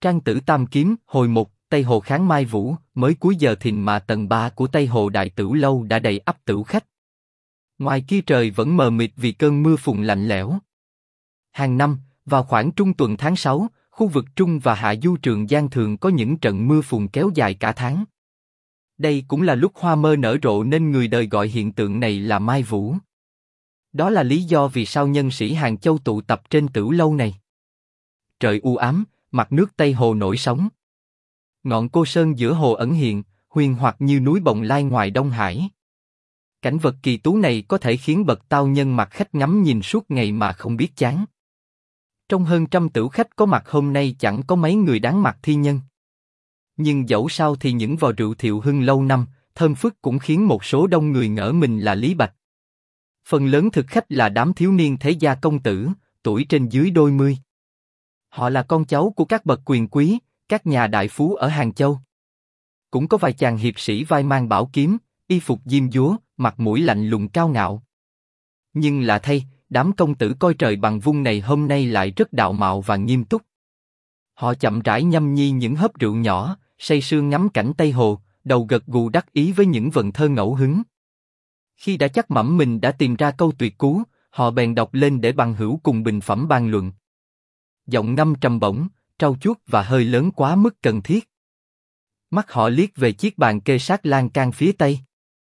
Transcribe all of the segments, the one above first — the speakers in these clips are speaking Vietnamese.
Trang Tử Tam Kiếm, hồi 1, Tây Hồ kháng Mai Vũ, mới cuối giờ thìn mà tầng 3 của Tây Hồ Đại Tửu Lâu đã đầy ắp tửu khách. Ngoài kia trời vẫn mờ mịt vì cơn mưa phùn lạnh lẽo. Hàng năm, vào khoảng trung tuần tháng 6, khu vực Trung và Hạ Du Trường Giang thường có những trận mưa phùn kéo dài cả tháng. Đây cũng là lúc hoa mơ nở rộ nên người đời gọi hiện tượng này là Mai Vũ. Đó là lý do vì sao nhân sĩ Hàng Châu tụ tập trên tửu lâu này. Trời u ám, mặt nước Tây Hồ nổi sóng. Ngọn cô sơn giữa hồ ẩn hiện, huyền hoặc như núi Bồng Lai ngoài Đông Hải. Cảnh vật kỳ tú này có thể khiến bậc tao nhân mặt khách ngắm nhìn suốt ngày mà không biết chán. Trong hơn trăm tửu khách có mặt hôm nay chẳng có mấy người đáng mặt thi nhân. Nhưng dẫu sao thì những vò rượu Thiệu Hưng lâu năm, thơm phức cũng khiến một số đông người ngỡ mình là Lý Bạch. Phần lớn thực khách là đám thiếu niên thế gia công tử, tuổi trên dưới đôi mươi. Họ là con cháu của các bậc quyền quý, các nhà đại phú ở Hàng Châu. Cũng có vài chàng hiệp sĩ vai mang bảo kiếm, y phục diêm dúa, mặt mũi lạnh lùng cao ngạo. Nhưng lạ thay, đám công tử coi trời bằng vung này hôm nay lại rất đạo mạo và nghiêm túc. Họ chậm rãi nhâm nhi những hớp rượu nhỏ, say sưa ngắm cảnh Tây Hồ, đầu gật gù đắc ý với những vần thơ ngẫu hứng. Khi đã chắc mẩm mình đã tìm ra câu tuyệt cú, họ bèn đọc lên để bằng hữu cùng bình phẩm bàn luận. Giọng ngâm trầm bổng, trau chuốt và hơi lớn quá mức cần thiết. Mắt họ liếc về chiếc bàn kê sát lan can phía tây.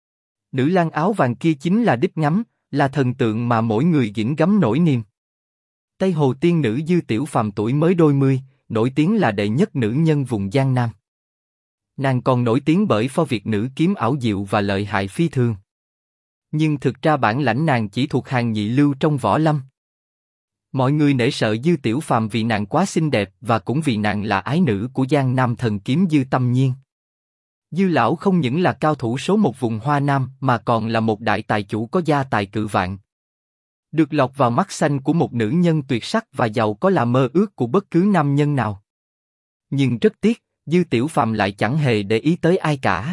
Nữ lang áo vàng kia chính là đích ngắm, là thần tượng mà mỗi người gỉm gắm nỗi niềm. Tây Hồ tiên nữ Dư Tiểu Phàm tuổi mới đôi mươi, nổi tiếng là đệ nhất nữ nhân vùng Giang Nam. Nàng còn nổi tiếng bởi pho việt nữ kiếm ảo diệu và lợi hại phi thường. Nhưng thực ra bản lãnh nàng chỉ thuộc hàng nhị lưu trong võ lâm. Mọi người nể sợ Dư Tiểu Phàm vì nàng quá xinh đẹp và cũng vì nàng là ái nữ của Giang Nam thần kiếm Dư Tâm Nhiên. Dư lão không những là cao thủ số một vùng Hoa Nam mà còn là một đại tài chủ có gia tài cự vạn. Được lọt vào mắt xanh của một nữ nhân tuyệt sắc và giàu có là mơ ước của bất cứ nam nhân nào. Nhưng rất tiếc, Dư Tiểu Phàm lại chẳng hề để ý tới ai cả.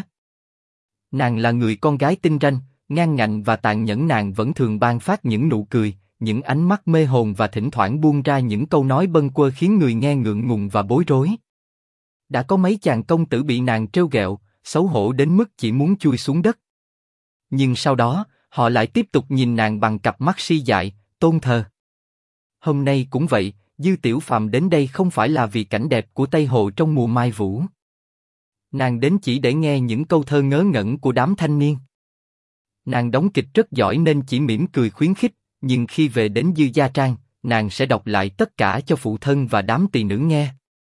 Nàng là người con gái tinh ranh, ngang ngạnh và tàn nhẫn, nàng vẫn thường ban phát những nụ cười, những ánh mắt mê hồn và thỉnh thoảng buông ra những câu nói bâng quơ khiến người nghe ngượng ngùng và bối rối. Đã có mấy chàng công tử bị nàng trêu ghẹo, xấu hổ đến mức chỉ muốn chui xuống đất. Nhưng sau đó, họ lại tiếp tục nhìn nàng bằng cặp mắt si dại, tôn thờ. Hôm nay cũng vậy, Dư Tiểu Phàm đến đây không phải là vì cảnh đẹp của Tây Hồ trong mùa Mai Vũ. Nàng đến chỉ để nghe những câu thơ ngớ ngẩn của đám thanh niên. Nàng đóng kịch rất giỏi nên chỉ mỉm cười khuyến khích, nhưng khi về đến Dư Gia Trang, nàng sẽ đọc lại tất cả cho phụ thân và đám tỳ nữ nghe.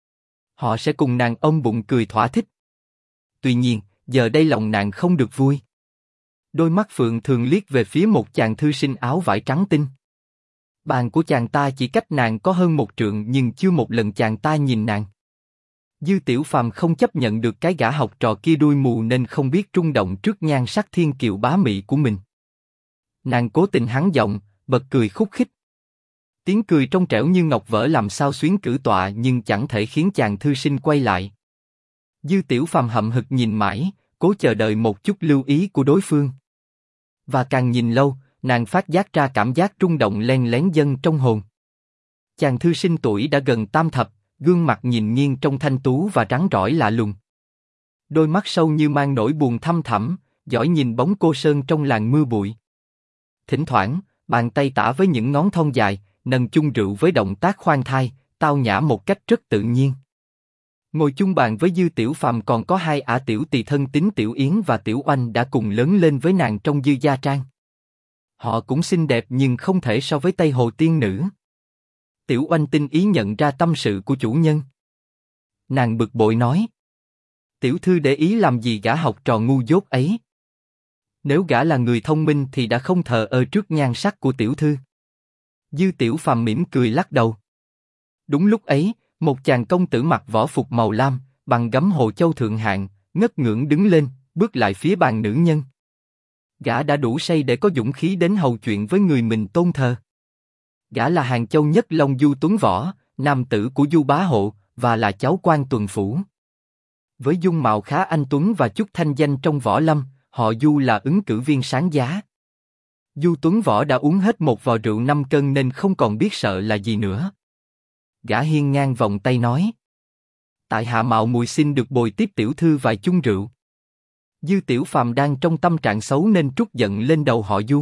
Họ sẽ cùng nàng ôm bụng cười thỏa thích. Tuy nhiên, giờ đây lòng nàng không được vui. Đôi mắt phượng thường liếc về phía một chàng thư sinh áo vải trắng tinh. Bàn của chàng ta chỉ cách nàng có hơn một trượng nhưng chưa một lần chàng ta nhìn nàng. Dư Tiểu Phàm không chấp nhận được cái gã học trò kia đuôi mù nên không biết rung động trước nhan sắc thiên kiều bá mị của mình. Nàng cố tình hắn giọng, bật cười khúc khích. Tiếng cười trong trẻo như ngọc vỡ làm sao xuyến cử tọa nhưng chẳng thể khiến chàng thư sinh quay lại. Dư Tiểu Phàm hậm hực nhìn mãi, cố chờ đợi một chút lưu ý của đối phương. Và càng nhìn lâu, nàng phát giác ra cảm giác rung động len lén dâng trong hồn. Chàng thư sinh tuổi đã gần tam thập, gương mặt nhìn nghiêng trông thanh tú và rắn rỏi lạ lùng. Đôi mắt sâu như mang nỗi buồn thăm thẳm, dõi nhìn bóng cô sơn trong làn mưa bụi. Thỉnh thoảng, bàn tay tả với những ngón thon dài, nâng chung rượu với động tác khoan thai, tao nhã một cách rất tự nhiên. Ngồi chung bàn với Dư Tiểu Phàm còn có hai ả tiểu tỳ thân tín Tiểu Yến và Tiểu Oanh đã cùng lớn lên với nàng trong Dư Gia Trang. Họ cũng xinh đẹp nhưng không thể so với Tây Hồ tiên nữ. Tiểu Oanh tinh ý nhận ra tâm sự của chủ nhân. Nàng bực bội nói: Tiểu thư để ý làm gì gã học trò ngu dốt ấy? Nếu gã là người thông minh thì đã không thờ ơ trước nhan sắc của tiểu thư. Dư Tiểu Phàm mỉm cười lắc đầu. Đúng lúc ấy, một chàng công tử mặc võ phục màu lam, bằng gấm Hồ Châu thượng hạng, ngất ngưỡng đứng lên, bước lại phía bàn nữ nhân. Gã đã đủ say để có dũng khí đến hầu chuyện với người mình tôn thờ. Gã là Hàng Châu nhất long Du Tuấn Võ, nam tử của Du Bá Hộ, và là cháu quan tuần phủ. Với dung mạo khá anh tuấn và chút thanh danh trong võ lâm, họ Du là ứng cử viên sáng giá. Du Tuấn Võ đã uống hết một vò rượu 5 cân nên không còn biết sợ là gì nữa. Gã hiên ngang vòng tay nói: Tại hạ mạo muội xin được bồi tiếp tiểu thư vài chung rượu. Dư Tiểu Phàm đang trong tâm trạng xấu nên trút giận lên đầu họ Du.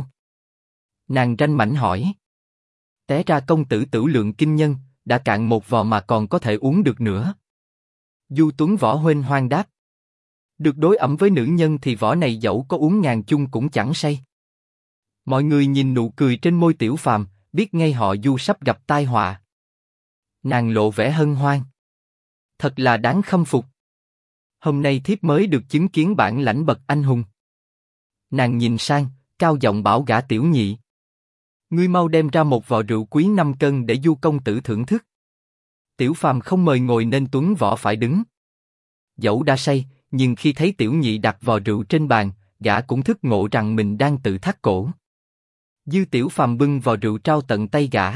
Nàng ranh mãnh hỏi. Té ra công tử tửu lượng kinh nhân, đã cạn một vò mà còn có thể uống được nữa. Du Tuấn Võ huênh hoang đáp. Được đối ẩm với nữ nhân thì võ này dẫu có uống ngàn chung cũng chẳng say. Mọi người nhìn nụ cười trên môi Tiểu Phàm, biết ngay họ Du sắp gặp tai họa. Nàng lộ vẻ hân hoan. Thật là đáng khâm phục. Hôm nay thiếp mới được chứng kiến bản lãnh bậc anh hùng. Nàng nhìn sang, cao giọng bảo gã tiểu nhị. Ngươi mau đem ra một vò rượu quý 5 cân để Du công tử thưởng thức. Tiểu Phàm không mời ngồi nên Tuấn Võ phải đứng. Dẫu đã say, nhưng khi thấy tiểu nhị đặt vò rượu trên bàn, gã cũng thức ngộ rằng mình đang tự thắt cổ. Dư Tiểu Phàm bưng vò rượu trao tận tay gã.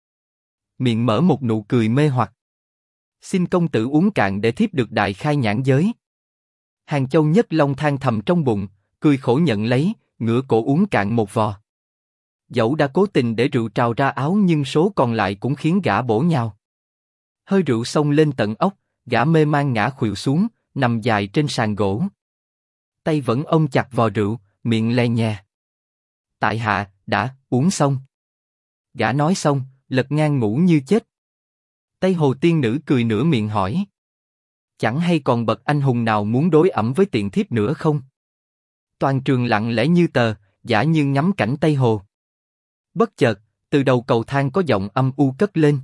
Miệng mở một nụ cười mê hoặc. Xin công tử uống cạn để thiếp được đại khai nhãn giới. Hàng Châu Nhất Long than thầm trong bụng, cười khổ nhận lấy, ngửa cổ uống cạn một vò. Dẫu đã cố tình để rượu trào ra áo nhưng số còn lại cũng khiến gã bổ nhào. Hơi rượu xông lên tận óc, gã mê man ngã khuỵu xuống, nằm dài trên sàn gỗ. Tay vẫn ôm chặt vò rượu, miệng le nhè. Tại hạ đã uống xong. Gã nói xong, lật ngang ngủ như chết. Tây Hồ tiên nữ cười nửa miệng hỏi. Chẳng hay còn bậc anh hùng nào muốn đối ẩm với tiện thiếp nữa không? Toàn trường lặng lẽ như tờ, giả như ngắm cảnh Tây Hồ. Bất chợt, từ đầu cầu thang có giọng âm u cất lên.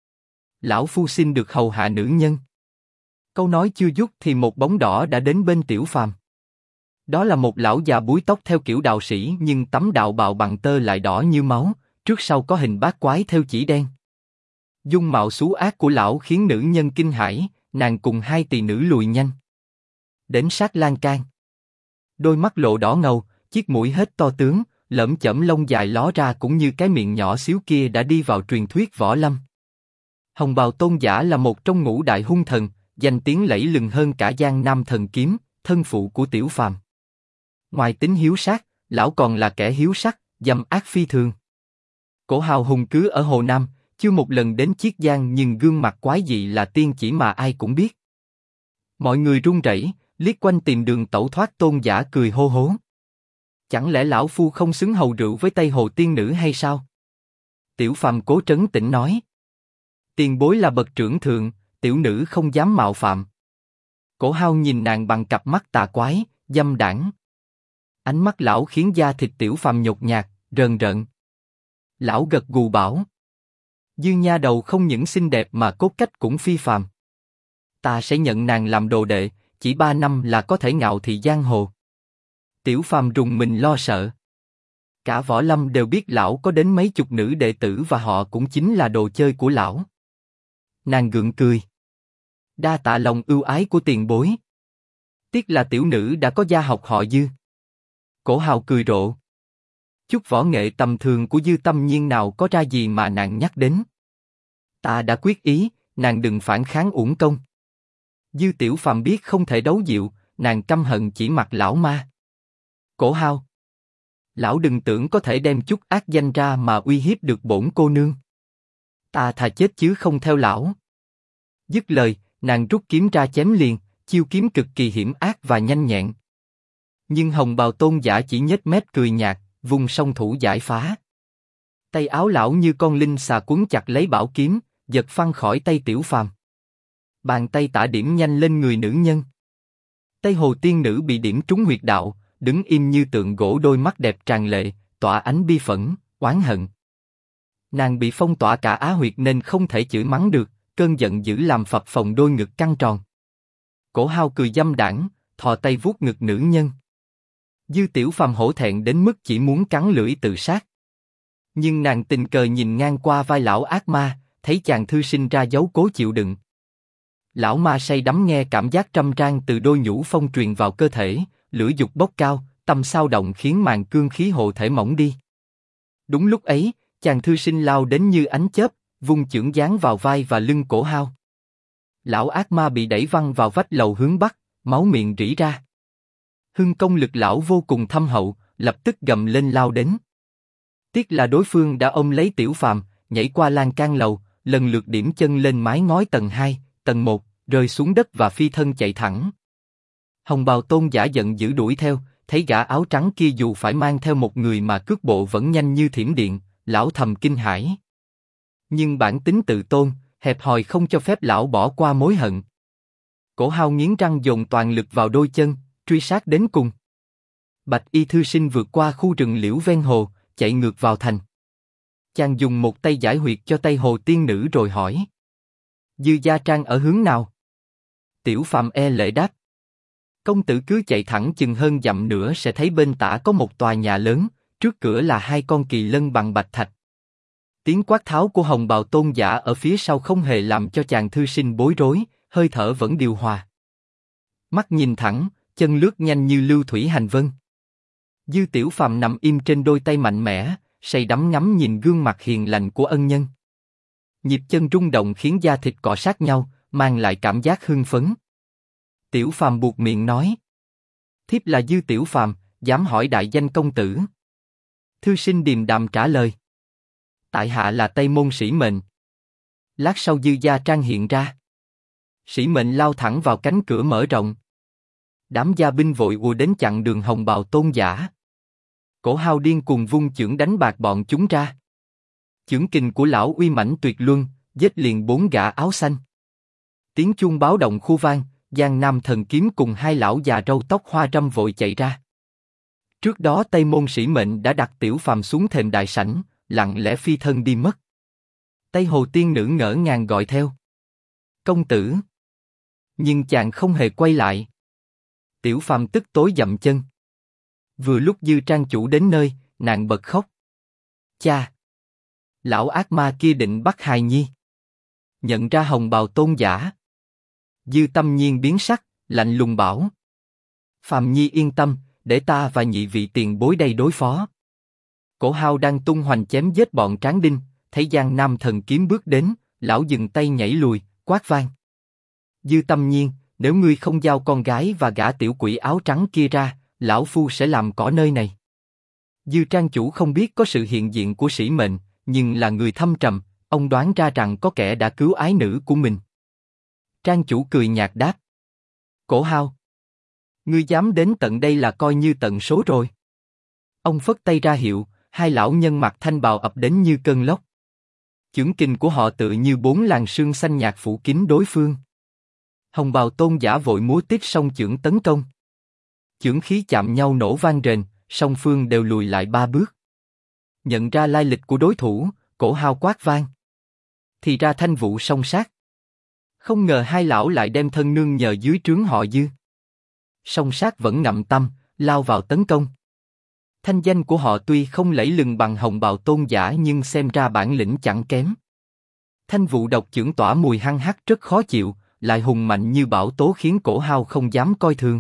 Lão phu xin được hầu hạ nữ nhân. Câu nói chưa dứt thì một bóng đỏ đã đến bên Tiểu Phàm. Đó là một lão già búi tóc theo kiểu đạo sĩ nhưng tấm đạo bào bằng tơ lại đỏ như máu, trước sau có hình bát quái theo chỉ đen. Dung mạo xú ác của lão khiến nữ nhân kinh hãi, nàng cùng hai tỳ nữ lùi nhanh. Đến sát lan can. Đôi mắt lộ đỏ ngầu, chiếc mũi hết to tướng, lởm chởm lông dài ló ra cũng như cái miệng nhỏ xíu kia đã đi vào truyền thuyết võ lâm. Hồng Bào Tôn giả là một trong ngũ đại hung thần, danh tiếng lẫy lừng hơn cả Giang Nam Thần Kiếm, thân phụ của Tiểu Phàm. Ngoài tính hiếu sát, lão còn là kẻ hiếu sắc, dâm ác phi thường. Cổ hào hùng cứ ở Hồ Nam, chưa một lần đến Chiết Giang nhưng gương mặt quái dị là tiên chỉ mà ai cũng biết. Mọi người run rẩy, liếc quanh tìm đường tẩu thoát. Tôn giả cười hô hố. Chẳng lẽ lão phu không xứng hầu rượu với Tây Hồ tiên nữ hay sao? Tiểu Phàm cố trấn tĩnh nói. Tiền bối là bậc trưởng thượng, tiểu nữ không dám mạo phạm. Cổ hao nhìn nàng bằng cặp mắt tà quái, dâm đãng. Ánh mắt lão khiến da thịt Tiểu Phàm nhột nhạt, rờn rợn. Lão gật gù bảo. Dư nha đầu không những xinh đẹp mà cốt cách cũng phi phàm. Ta sẽ nhận nàng làm đồ đệ, chỉ 3 năm là có thể ngạo thị giang hồ. Tiểu Phàm rùng mình lo sợ. Cả võ lâm đều biết lão có đến mấy chục nữ đệ tử và họ cũng chính là đồ chơi của lão. Nàng gượng cười. Đa tạ lòng ưu ái của tiền bối. Tiếc là tiểu nữ đã có gia học họ Dư. Cổ hào cười rộ. Chút võ nghệ tầm thường của Dư Tâm Nhiên nào có ra gì mà nàng nhắc đến. Ta đã quyết ý, nàng đừng phản kháng uổng công. Dư Tiểu Phàm biết không thể đấu dịu, nàng căm hận chỉ mặt lão ma. Cổ hào. Lão đừng tưởng có thể đem chút ác danh ra mà uy hiếp được bổn cô nương. Ta thà chết chứ không theo lão. Dứt lời, nàng rút kiếm ra chém liền, chiêu kiếm cực kỳ hiểm ác và nhanh nhẹn. Nhưng Hồng Bào Tôn giả chỉ nhếch mép cười nhạt, vùng song thủ giải phá. Tay áo lão như con linh xà quấn chặt lấy bảo kiếm, giật phăng khỏi tay Tiểu Phàm. Bàn tay tả điểm nhanh lên người nữ nhân. Tây Hồ tiên nữ bị điểm trúng huyệt đạo, đứng im như tượng gỗ, đôi mắt đẹp tràn lệ, tỏa ánh bi phẫn, oán hận. Nàng bị phong tỏa cả á huyệt nên không thể chửi mắng được, cơn giận dữ làm phập phồng đôi ngực căng tròn. Cổ hao cười dâm đãng, thò tay vuốt ngực nữ nhân. Dư Tiểu Phàm hổ thẹn đến mức chỉ muốn cắn lưỡi tự sát. Nhưng nàng tình cờ nhìn ngang qua vai lão ác ma, thấy chàng thư sinh ra dấu cố chịu đựng. Lão ma say đắm nghe cảm giác trăm trang từ đôi nhũ phong truyền vào cơ thể, lửa dục bốc cao, tâm sao động khiến màn cương khí hộ thể mỏng đi. Đúng lúc ấy, chàng thư sinh lao đến như ánh chớp, vung chưởng giáng vào vai và lưng cổ hao. Lão ác ma bị đẩy văng vào vách lầu hướng bắc, máu miệng rỉ ra. Hưng công lực lão vô cùng thâm hậu, lập tức gầm lên lao đến. Tiếc là đối phương đã ôm lấy Tiểu Phàm, nhảy qua lan can lầu, lần lượt điểm chân lên mái ngói tầng 2, tầng 1, rơi xuống đất và phi thân chạy thẳng. Hồng bào tôn giả giận dữ đuổi theo, thấy gã áo trắng kia dù phải mang theo một người mà cước bộ vẫn nhanh như thiểm điện, lão thầm kinh hãi. Nhưng bản tính tự tôn, hẹp hòi không cho phép lão bỏ qua mối hận. Cổ Hao nghiến răng dồn toàn lực vào đôi chân, truy sát đến cùng. Bạch y thư sinh vượt qua khu rừng liễu ven hồ, chạy ngược vào thành. Chàng dùng một tay giải huyệt cho tay hồ tiên nữ rồi hỏi: Dư Gia Trang ở hướng nào? Tiểu Phàm e lệ đáp: Công tử cứ chạy thẳng chừng hơn dặm nữa sẽ thấy bên tả có một tòa nhà lớn, trước cửa là 2 con kỳ lân bằng bạch thạch. Tiếng quát tháo của hồng bào tôn giả ở phía sau không hề làm cho chàng thư sinh bối rối, hơi thở vẫn điều hòa. Mắt nhìn thẳng, chân lướt nhanh như lưu thủy hành vân. Dư Tiểu Phàm nằm im trên đôi tay mạnh mẽ, say đắm ngắm nhìn gương mặt hiền lành của ân nhân. Nhịp chân rung động khiến da thịt cọ sát nhau, mang lại cảm giác hưng phấn. Tiểu Phàm buột miệng nói: Thiếp là Dư Tiểu Phàm, dám hỏi đại danh công tử. Thư sinh điềm đạm trả lời: Tại hạ là Tây Môn Sĩ Mệnh. Lát sau Dư Gia Trang hiện ra. Sĩ Mệnh lao thẳng vào cánh cửa mở rộng. Đám gia binh vội ùa đến chặn đường hồng bào tôn giả. Cổ Hao điên cuồng vung chưởng đánh bạt bọn chúng ra. Chưởng kình của lão uy mãnh tuyệt luân, giết liền 4 gã áo xanh. Tiếng chuông báo động khu vang, Giang Nam Thần Kiếm cùng 2 lão già râu tóc hoa râm vội chạy ra. Trước đó Tây Môn Sĩ Mệnh đã đặt Tiểu Phàm xuống thềm đại sảnh, lặng lẽ phi thân đi mất. Tây Hồ tiên nữ ngỡ ngàng gọi theo: Công tử. Nhưng chàng không hề quay lại. Tiểu Phàm tức tối dậm chân. Vừa lúc Dư Trang chủ đến nơi, nàng bật khóc. Cha! Lão ác ma kia định bắt hài nhi. Nhận ra hồng bào tôn giả. Dư Tâm Nhiên biến sắc, lạnh lùng bảo: Phàm nhi yên tâm, để ta và nhị vị tiền bối đây đối phó. Cổ Hao đang tung hoành chém giết bọn tráng đinh, thấy Giang Nam Thần Kiếm bước đến, lão dừng tay nhảy lùi, quát vang: Dư Tâm Nhiên, nếu ngươi không giao con gái và gã tiểu quỷ áo trắng kia ra, lão phu sẽ làm cỏ nơi này. Dư Trang chủ không biết có sự hiện diện của Sĩ Mệnh, nhưng là người thâm trầm, ông đoán ra rằng có kẻ đã cứu ái nữ của mình. Trang chủ cười nhạt đáp: Cổ Hao, ngươi dám đến tận đây là coi như tận số rồi. Ông phất tay ra hiệu, 2 lão nhân mặc thanh bào ập đến như cơn lốc. Chưởng kình của họ tựa như 4 làn sương xanh nhạt phủ kín đối phương. Hồng bào tôn giả vội múa tiếp song chưởng tấn công. Chưởng khí chạm nhau nổ vang rền, song phương đều lùi lại 3 bước. Nhận ra lai lịch của đối thủ, Cổ Hao quát vang: Thì ra Thanh Vụ song sát. Không ngờ 2 lão lại đem thân nương nhờ dưới trướng họ Dư. Song sát vẫn ngậm tâm, lao vào tấn công. Thanh danh của họ tuy không lẫy lừng bằng hồng bào tôn giả nhưng xem ra bản lĩnh chẳng kém. Thanh Vụ độc chưởng tỏa mùi hăng hắc rất khó chịu, lại hùng mạnh như bão tố khiến Cổ Hao không dám coi thường.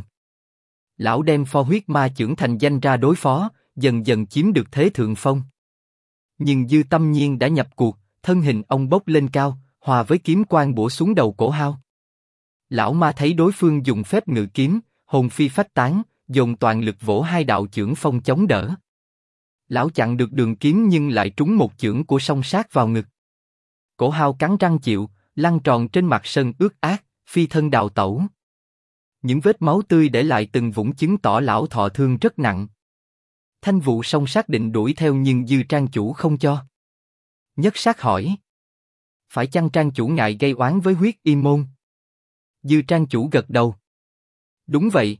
Lão đem pho huyết ma chưởng thành danh ra đối phó, dần dần chiếm được thế thượng phong. Nhưng Dư Tâm Nhiên đã nhập cuộc, thân hình ông bốc lên cao, hòa với kiếm quang bổ xuống đầu Cổ Hao. Lão ma thấy đối phương dùng phép ngự kiếm, hồn phi phách tán, dồn toàn lực vỗ 2 đạo chưởng phong chống đỡ. Lão chặn được đường kiếm nhưng lại trúng một chưởng của song sát vào ngực. Cổ Hao cắn răng chịu, lăn tròn trên mặt sân ướt át, phi thân đào tẩu. Những vết máu tươi để lại từng vũng chứng tỏ lão thọ thương rất nặng. Thanh Vụ song sát định đuổi theo nhưng Dư Trang chủ không cho. Nhất sát hỏi: Phải chăng Trang chủ ngại gây oán với Huyết Y môn? Dư Trang chủ gật đầu: Đúng vậy.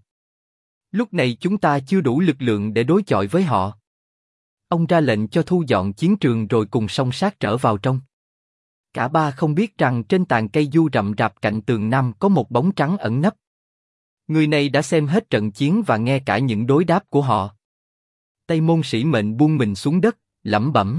Lúc này chúng ta chưa đủ lực lượng để đối chọi với họ. Ông ra lệnh cho thu dọn chiến trường rồi cùng song sát trở vào trong. Cả ba không biết rằng trên tàn cây du rậm rạp cạnh tường Nam có một bóng trắng ẩn nấp. Người này đã xem hết trận chiến và nghe cả những đối đáp của họ. Tây Môn Sĩ Mệnh buông mình xuống đất, lẩm bẩm: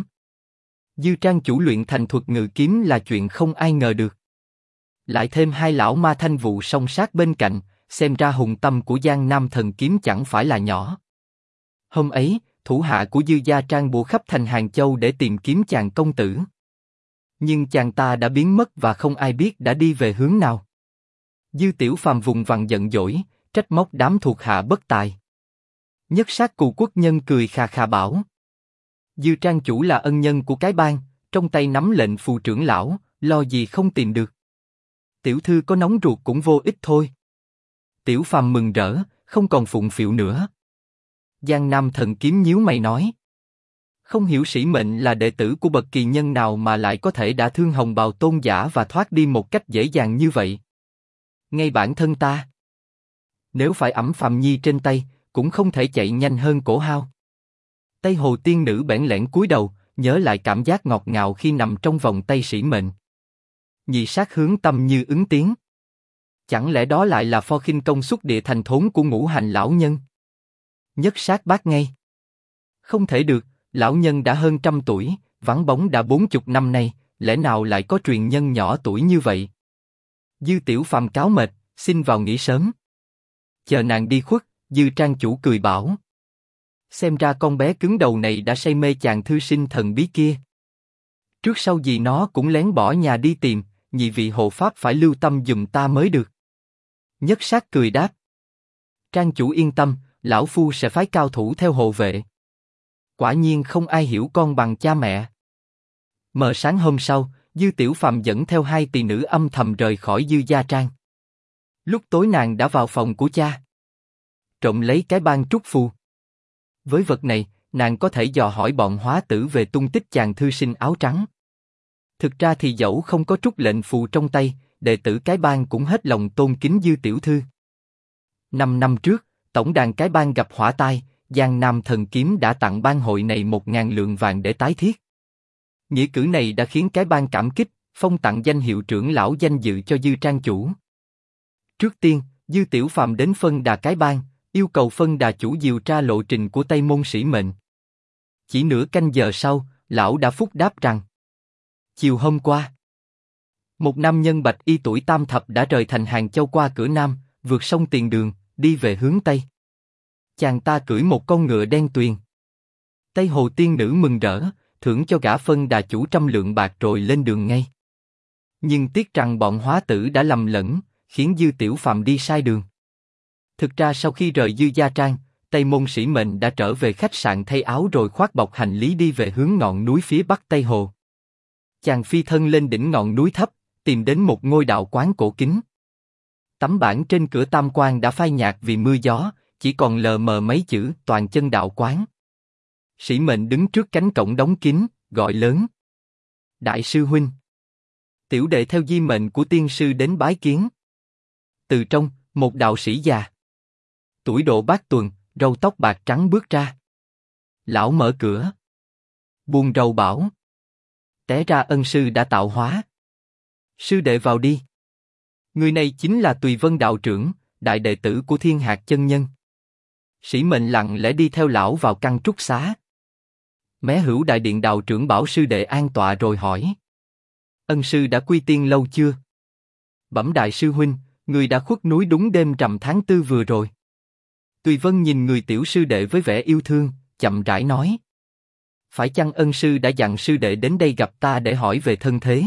Dư Trang chủ luyện thành thuật ngự kiếm là chuyện không ai ngờ được. Lại thêm 2 lão ma Thanh Vụ song sát bên cạnh, xem ra hùng tâm của Giang Nam Thần Kiếm chẳng phải là nhỏ. Hôm ấy, thủ hạ của Dư Gia Trang bủa khắp thành Hàng Châu để tìm kiếm chàng công tử. Nhưng chàng ta đã biến mất và không ai biết đã đi về hướng nào. Dư Tiểu Phàm vùng vằng giận dỗi, trách móc đám thuộc hạ bất tài. Nhất sát Cù Quốc Nhân cười khà khà bảo: Dư Trang chủ là ân nhân của cái bang, trong tay nắm lệnh phù trưởng lão, lo gì không tìm được. Tiểu thư có nóng ruột cũng vô ích thôi. Tiểu Phàm mừng rỡ, không còn phụng phịu nữa. Giang Nam Thần Kiếm nhíu mày nói. Không hiểu Sĩ Mệnh là đệ tử của bậc kỳ nhân nào mà lại có thể đả thương hồng bào tôn giả và thoát đi một cách dễ dàng như vậy. Ngay bản thân ta, nếu phải ẵm Phàm Nhi trên tay, cũng không thể chạy nhanh hơn Cổ Hao. Tây Hồ tiên nữ bẽn lẽn cúi đầu, nhớ lại cảm giác ngọt ngào khi nằm trong vòng tay Sĩ Mệnh. Nhị sát hướng tâm như ứng tiếng. Chẳng lẽ đó lại là pho khinh công xuất địa thành thốn của Ngũ Hành lão nhân? Nhất sát bát ngay. Không thể được, lão nhân đã hơn 100 tuổi, vắng bóng đã 40 năm nay, lẽ nào lại có truyền nhân nhỏ tuổi như vậy? Dư Tiểu Phàm cáo mệt, xin vào nghỉ sớm. Chờ nàng đi khuất, Dư trang chủ cười bảo. Xem ra con bé cứng đầu này đã say mê chàng thư sinh thần bí kia. Trước sau gì nó cũng lén bỏ nhà đi tìm, nhị vị hộ pháp phải lưu tâm giùm ta mới được. Nhất sát cười đáp. Trang chủ yên tâm, lão phu sẽ phái cao thủ theo hộ vệ. Quả nhiên không ai hiểu con bằng cha mẹ. Mờ sáng hôm sau, Dư Tiểu Phàm dẫn theo 2 tỳ nữ âm thầm rời khỏi Dư gia trang. Lúc tối nàng đã vào phòng của cha, trộm lấy cái ban trúc phù. Với vật này, nàng có thể dò hỏi bọn hóa tử về tung tích chàng thư sinh áo trắng. Thực ra thì dẫu không có trúc lệnh phù trong tay, đệ tử cái bang cũng hết lòng tôn kính Dư tiểu thư. 5 năm trước, tổng đàn cái bang gặp hỏa tai, Giang Nam Thần Kiếm đã tặng bang hội này 1.000 lượng vàng để tái thiết. Nghĩa cử này đã khiến cái bang cảm kích, phong tặng danh hiệu trưởng lão danh dự cho Dư trang chủ. Trước tiên, Dư Tiểu Phàm đến phân đà cái bang, yêu cầu phân đà chủ điều tra lộ trình của Tây Môn Sĩ Mệnh. Chỉ nửa canh giờ sau, lão đã phúc đáp rằng: chiều hôm qua, một nam nhân bạch y tuổi tam thập đã rời thành Hàng Châu qua cửa Nam, vượt sông Tiền Đường, đi về hướng Tây. Chàng ta cưỡi một con ngựa đen tuyền. Tây Hồ tiên nữ mừng rỡ, thưởng cho gã phân đà chủ 100 lượng bạc rồi lên đường ngay. Nhưng tiếc rằng bọn hóa tử đã lầm lẫn, khiến Dư Tiểu Phàm đi sai đường. Thực ra sau khi rời Dư gia trang, Tây Môn Sĩ Mệnh đã trở về khách sạn thay áo rồi khoác bọc hành lý đi về hướng ngọn núi phía bắc Tây Hồ. Chàng phi thân lên đỉnh ngọn núi thấp, tìm đến một ngôi đạo quán cổ kính. Tấm bảng trên cửa tam quan đã phai nhạt vì mưa gió, chỉ còn lờ mờ mấy chữ toàn chân đạo quán. Sĩ Mệnh đứng trước cánh cổng đóng kín, gọi lớn: Đại sư huynh, tiểu đệ theo di mệnh của tiên sư đến bái kiến. Từ trong, một đạo sĩ già, tuổi độ bát tuần, râu tóc bạc trắng bước ra. Lão mở cửa, buông râu bảo: té ra ân sư đã tạo hóa. Sư đệ vào đi. Người này chính là Tùy Vân đạo trưởng, đại đệ tử của Thiên Hạc chân nhân. Sĩ Mệnh lặng lẽ đi theo lão vào căn trúc xá. Mé hữu đại điện đạo trưởng bảo sư đệ an tọa rồi hỏi: ân sư đã quy tiên lâu chưa? Bẩm đại sư huynh, người đã khuất núi đúng đêm rằm tháng 4 vừa rồi. Tùy Vân nhìn người tiểu sư đệ với vẻ yêu thương, chậm rãi nói: phải chăng ân sư đã dặn sư đệ đến đây gặp ta để hỏi về thân thế?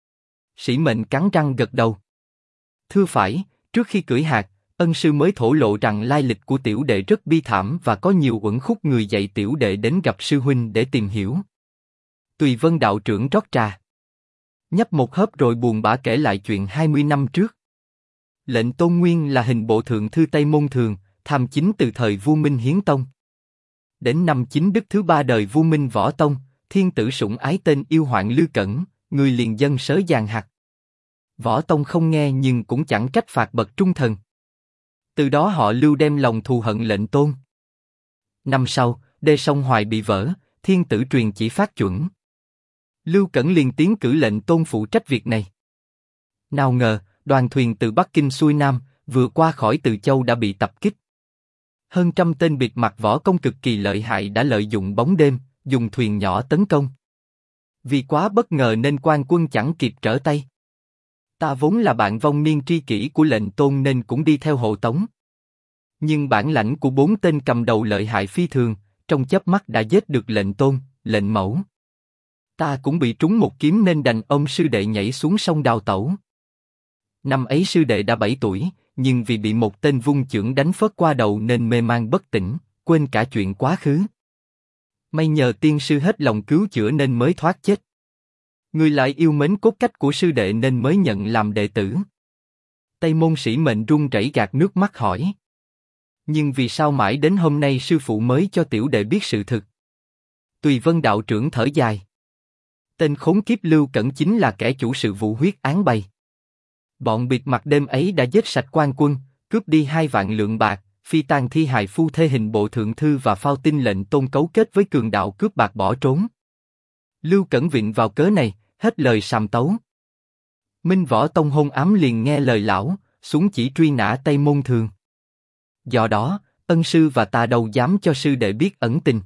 Sĩ Mệnh cắn răng gật đầu. Thưa phải, trước khi cưỡi hạc, ân sư mới thổ lộ rằng lai lịch của tiểu đệ rất bi thảm và có nhiều uẩn khúc, người dạy tiểu đệ đến gặp sư huynh để tìm hiểu. Tùy Vân đạo trưởng rót trà, nhấp một hớp rồi buồn bã kể lại chuyện 20 năm trước. Lệnh Tôn Nguyên là hình bộ thượng thư Tây Môn Thường, tham chính từ thời vua Minh Hiến Tông. Đến năm chính đức thứ 3 đời vua Minh Võ Tông, thiên tử sủng ái tên yêu hoạn Lư Cẩn, người liền dân sớ giàn hạt. Võ Tông không nghe nhưng cũng chẳng trách phạt bậc trung thần. Từ đó họ Lưu đem lòng thù hận lệnh Tôn. Năm sau, đê sông Hoài bị vỡ, thiên tử truyền chỉ phát chuẩn. Lưu Cẩn liền tiến cử lệnh Tôn phụ trách việc này. Nào ngờ, đoàn thuyền từ Bắc Kinh xuôi Nam, vừa qua khỏi Từ Châu đã bị tập kích. Hơn 100 tên bịt mặt võ công cực kỳ lợi hại đã lợi dụng bóng đêm, dùng thuyền nhỏ tấn công. Vì quá bất ngờ nên quan quân chẳng kịp trở tay. Ta vốn là bạn vong niên tri kỷ của lệnh Tôn nên cũng đi theo hộ tống. Nhưng bản lãnh của 4 tên cầm đầu lợi hại phi thường, trong chớp mắt đã giết được lệnh Tôn, lệnh mẫu. Ta cũng bị trúng một kiếm nên đành ôm sư đệ nhảy xuống sông đào tẩu. Năm ấy sư đệ đã 7 tuổi, nhưng vì bị một tên vung chưởng đánh phớt qua đầu nên mê man bất tỉnh, quên cả chuyện quá khứ. May nhờ tiên sư hết lòng cứu chữa nên mới thoát chết. Người lại yêu mến cốt cách của sư đệ nên mới nhận làm đệ tử. Tây môn Sĩ Mệnh run rẩy gạt nước mắt hỏi. Nhưng vì sao mãi đến hôm nay sư phụ mới cho tiểu đệ biết sự thực? Tùy Vân đạo trưởng thở dài. Tên khốn kiếp Lưu Cẩn chính là kẻ chủ sự vụ huyết án bày. Bọn bịt mặt đêm ấy đã giết sạch quan quân, cướp đi 2 vạn lượng bạc, phi tang thi hài phu thê hình bộ thượng thư và phao tin lệnh Tôn cấu kết với cường đạo cướp bạc bỏ trốn. Lưu Cẩn vịn vào cớ này, hết lời sàm tấu. Minh Võ Tông hôn ám liền nghe lời lão, xuống chỉ truy nã Tây Môn Thường. Do đó, ân sư và ta đâu dám cho sư đệ biết ẩn tình.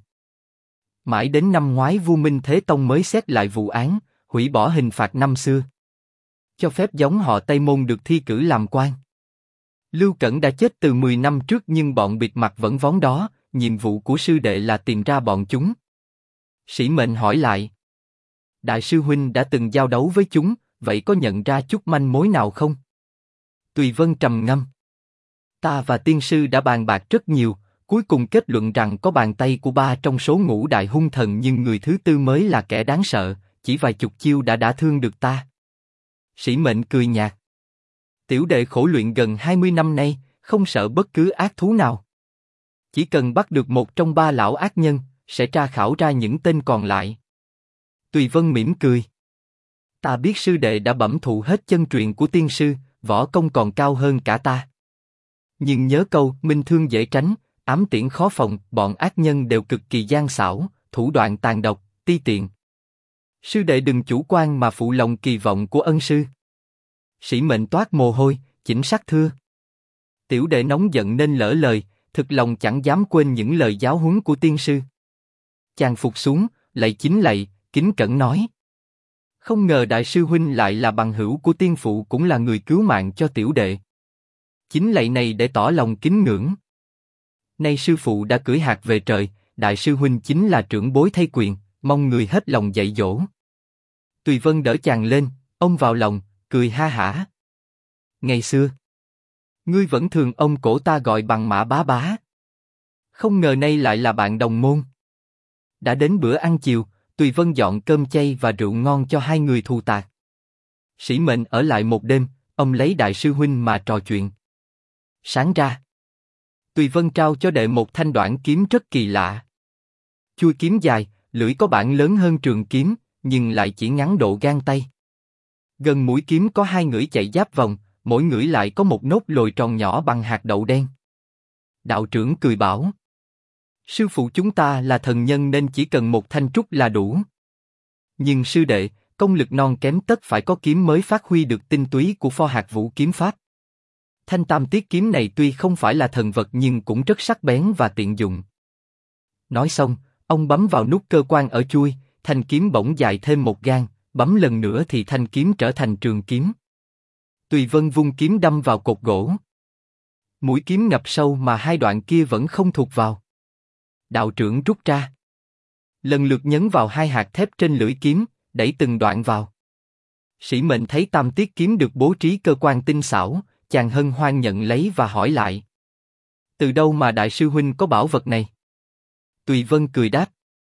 Mãi đến năm ngoái vua Minh Thế Tông mới xét lại vụ án, hủy bỏ hình phạt năm xưa, cho phép giống họ Tây Môn được thi cử làm quan. Lưu Cẩn đã chết từ 10 năm trước nhưng bọn bịt mặt vẫn vón đó, nhiệm vụ của sư đệ là tìm ra bọn chúng. Sĩ Mệnh hỏi lại. Đại sư huynh đã từng giao đấu với chúng, vậy có nhận ra chút manh mối nào không? Tùy Vân trầm ngâm. Ta và tiên sư đã bàn bạc rất nhiều, cuối cùng kết luận rằng có bàn tay của 3 trong số ngũ đại hung thần nhưng người thứ tư mới là kẻ đáng sợ, chỉ vài chục chiêu đã đả thương được ta. Sĩ Mệnh cười nhạt. Tiểu đệ khổ luyện gần 20 năm nay, không sợ bất cứ ác thú nào. Chỉ cần bắt được một trong 3 lão ác nhân, sẽ tra khảo ra những tên còn lại. Tùy Vân mỉm cười. Ta biết sư đệ đã bẩm thụ hết chân truyền của tiên sư, võ công còn cao hơn cả ta. Nhưng nhớ câu minh thương dễ tránh, ám tiễn khó phòng, bọn ác nhân đều cực kỳ gian xảo, thủ đoạn tàn độc, ti tiện. Sư đệ đừng chủ quan mà phụ lòng kỳ vọng của ân sư. Sĩ Mệnh toát mồ hôi, chỉnh sắc thưa. Tiểu đệ nóng giận nên lỡ lời, thực lòng chẳng dám quên những lời giáo huấn của tiên sư. Chàng phục xuống, lạy chính lạy, kính cẩn nói. Không ngờ đại sư huynh lại là bằng hữu của tiên phụ cũng là người cứu mạng cho tiểu đệ. Chính lạy này để tỏ lòng kính ngưỡng. Nay sư phụ đã cưỡi hạc về trời, đại sư huynh chính là trưởng bối thay quyền, mong người hết lòng dạy dỗ. Tùy Vân đỡ chàng lên, ôm vào lòng, cười ha hả. Ngày xưa, ngươi vẫn thường ôm cổ ta gọi bằng Mã bá bá. Không ngờ nay lại là bạn đồng môn. Đã đến bữa ăn chiều, Tùy Vân dọn cơm chay và rượu ngon cho 2 người thù tạc. Sĩ Mệnh ở lại một đêm, ông lấy đại sư huynh mà trò chuyện. Sáng ra, Tùy Vân trao cho đệ một thanh đoạn kiếm rất kỳ lạ. Chuôi kiếm dài, lưỡi có bản lớn hơn trường kiếm, nhưng lại chỉ ngắn độ gang tay. Gần mũi kiếm có 2 ngưỡi chạy giáp vòng, mỗi ngưỡi lại có một nốt lồi tròn nhỏ bằng hạt đậu đen. Đạo trưởng cười bảo. Sư phụ chúng ta là thần nhân nên chỉ cần một thanh trúc là đủ. Nhưng sư đệ, công lực non kém tất phải có kiếm mới phát huy được tinh túy của Pho Hạt Vũ kiếm pháp. Thanh tam tiết kiếm này tuy không phải là thần vật nhưng cũng rất sắc bén và tiện dụng. Nói xong, ông bấm vào nút cơ quan ở chuôi, thanh kiếm bỗng dài thêm một gang, bấm lần nữa thì thanh kiếm trở thành trường kiếm. Tùy Vân vung kiếm đâm vào cột gỗ. Mũi kiếm ngập sâu mà 2 đoạn kia vẫn không thuộc vào. Đạo trưởng rút ra. Lần lượt nhấn vào 2 hạt thép trên lưỡi kiếm, đẩy từng đoạn vào. Sĩ Mệnh thấy tam tiết kiếm được bố trí cơ quan tinh xảo, chàng hân hoan nhận lấy và hỏi lại. Từ đâu mà đại sư huynh có bảo vật này? Tùy Vân cười đáp.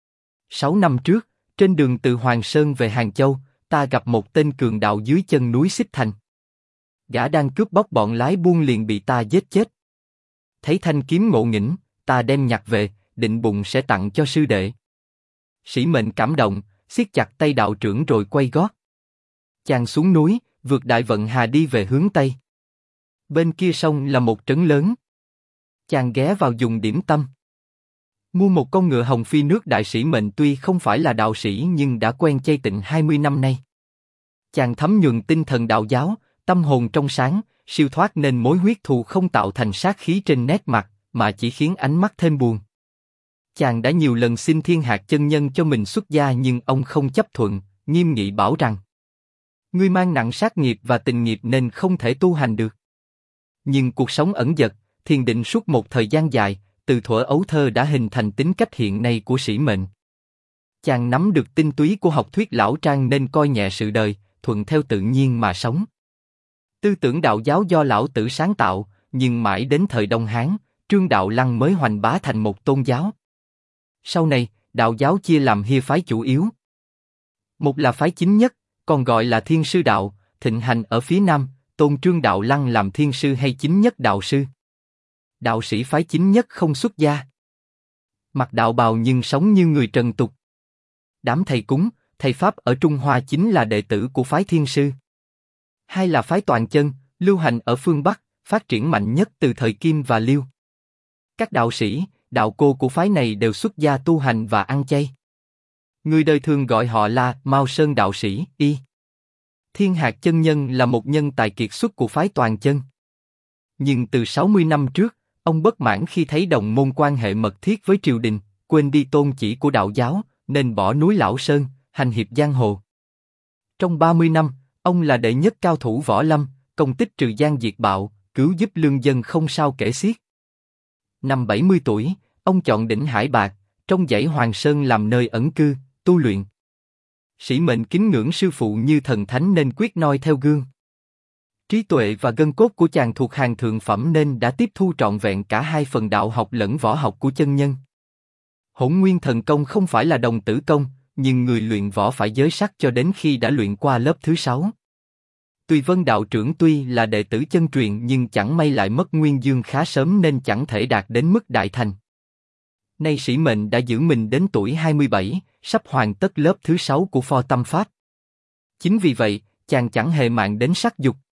6 năm trước, trên đường từ Hoàng Sơn về Hàng Châu, ta gặp một tên cường đạo dưới chân núi Xích Thành. Gã đang cướp bóc bọn lái buôn liền bị ta giết chết. Thấy thanh kiếm ngộ nghĩnh, ta đem nhặt về, định bụng sẽ tặng cho sư đệ. Sĩ Mệnh cảm động, siết chặt tay đạo trưởng rồi quay gót. Chàng xuống núi, vượt Đại Vận Hà đi về hướng Tây. Bên kia sông là một trấn lớn. Chàng ghé vào dùng điểm tâm. Mua một con ngựa hồng phi nước. Đại Sĩ Mệnh tuy không phải là đạo sĩ nhưng đã quen chay tịnh 20 năm nay. Chàng thấm nhuần tinh thần đạo giáo, tâm hồn trong sáng, siêu thoát nên mối huyết thù không tạo thành sát khí trên nét mặt, mà chỉ khiến ánh mắt thêm buồn. Chàng đã nhiều lần xin Thiên Hạc chân nhân cho mình xuất gia nhưng ông không chấp thuận, nghiêm nghị bảo rằng: ngươi mang nặng sát nghiệp và tình nghiệp nên không thể tu hành được. Nhưng cuộc sống ẩn dật, thiền định suốt một thời gian dài, từ thuở ấu thơ đã hình thành tính cách hiện nay của Sĩ Mệnh. Chàng nắm được tinh túy của học thuyết lão Trang nên coi nhẹ sự đời, thuận theo tự nhiên mà sống. Tư tưởng đạo giáo do lão tử sáng tạo, nhưng mãi đến thời Đông Hán, Trương Đạo Lăng mới hoành bá thành một tôn giáo. Sau này, đạo giáo chia làm hai phái chủ yếu. Một là phái chính nhất, còn gọi là Thiên Sư Đạo, thịnh hành ở phía Nam, tôn Trương Đạo Lăng làm thiên sư hay chính nhất đạo sư. Đạo sĩ phái chính nhất không xuất gia. Mặc đạo bào nhưng sống như người trần tục. Đám thầy cúng, thầy Pháp ở Trung Hoa chính là đệ tử của phái thiên sư. Hai là phái toàn chân, lưu hành ở phương Bắc, phát triển mạnh nhất từ thời Kim và Liêu. Các đạo sĩ, đạo cô của phái này đều xuất gia tu hành và ăn chay. Người đời thường gọi họ là Mao Sơn đạo sĩ, Y. Thiên Hạc chân nhân là một nhân tài kiệt xuất của phái toàn chân. Nhưng từ 60 năm trước, ông bất mãn khi thấy đồng môn quan hệ mật thiết với triều đình, quên đi tôn chỉ của đạo giáo, nên bỏ núi Lão Sơn, hành hiệp giang hồ. Trong 30 năm, ông là đệ nhất cao thủ võ lâm, công tích trừ gian diệt bạo, cứu giúp lương dân không sao kể xiết. Năm 70 tuổi, ông chọn đỉnh Hải Bạc, trong dãy Hoàng Sơn làm nơi ẩn cư, tu luyện. Sĩ mệnh kính ngưỡng sư phụ như thần thánh nên quyết noi theo gương. Trí tuệ và gân cốt của chàng thuộc hàng thượng phẩm nên đã tiếp thu trọn vẹn cả hai phần đạo học lẫn võ học của chân nhân. Hỗn Nguyên Thần Công không phải là đồng tử công, nhưng người luyện võ phải giới sắc cho đến khi đã luyện qua lớp thứ 6. Tùy Vân đạo trưởng tuy là đệ tử chân truyền nhưng chẳng may lại mất nguyên dương khá sớm nên chẳng thể đạt đến mức đại thành. Nay Sĩ Mệnh đã giữ mình đến tuổi 27, sắp hoàn tất lớp thứ 6 của Pho Tâm Pháp. Chính vì vậy, chàng chẳng hề màng đến sắc dục.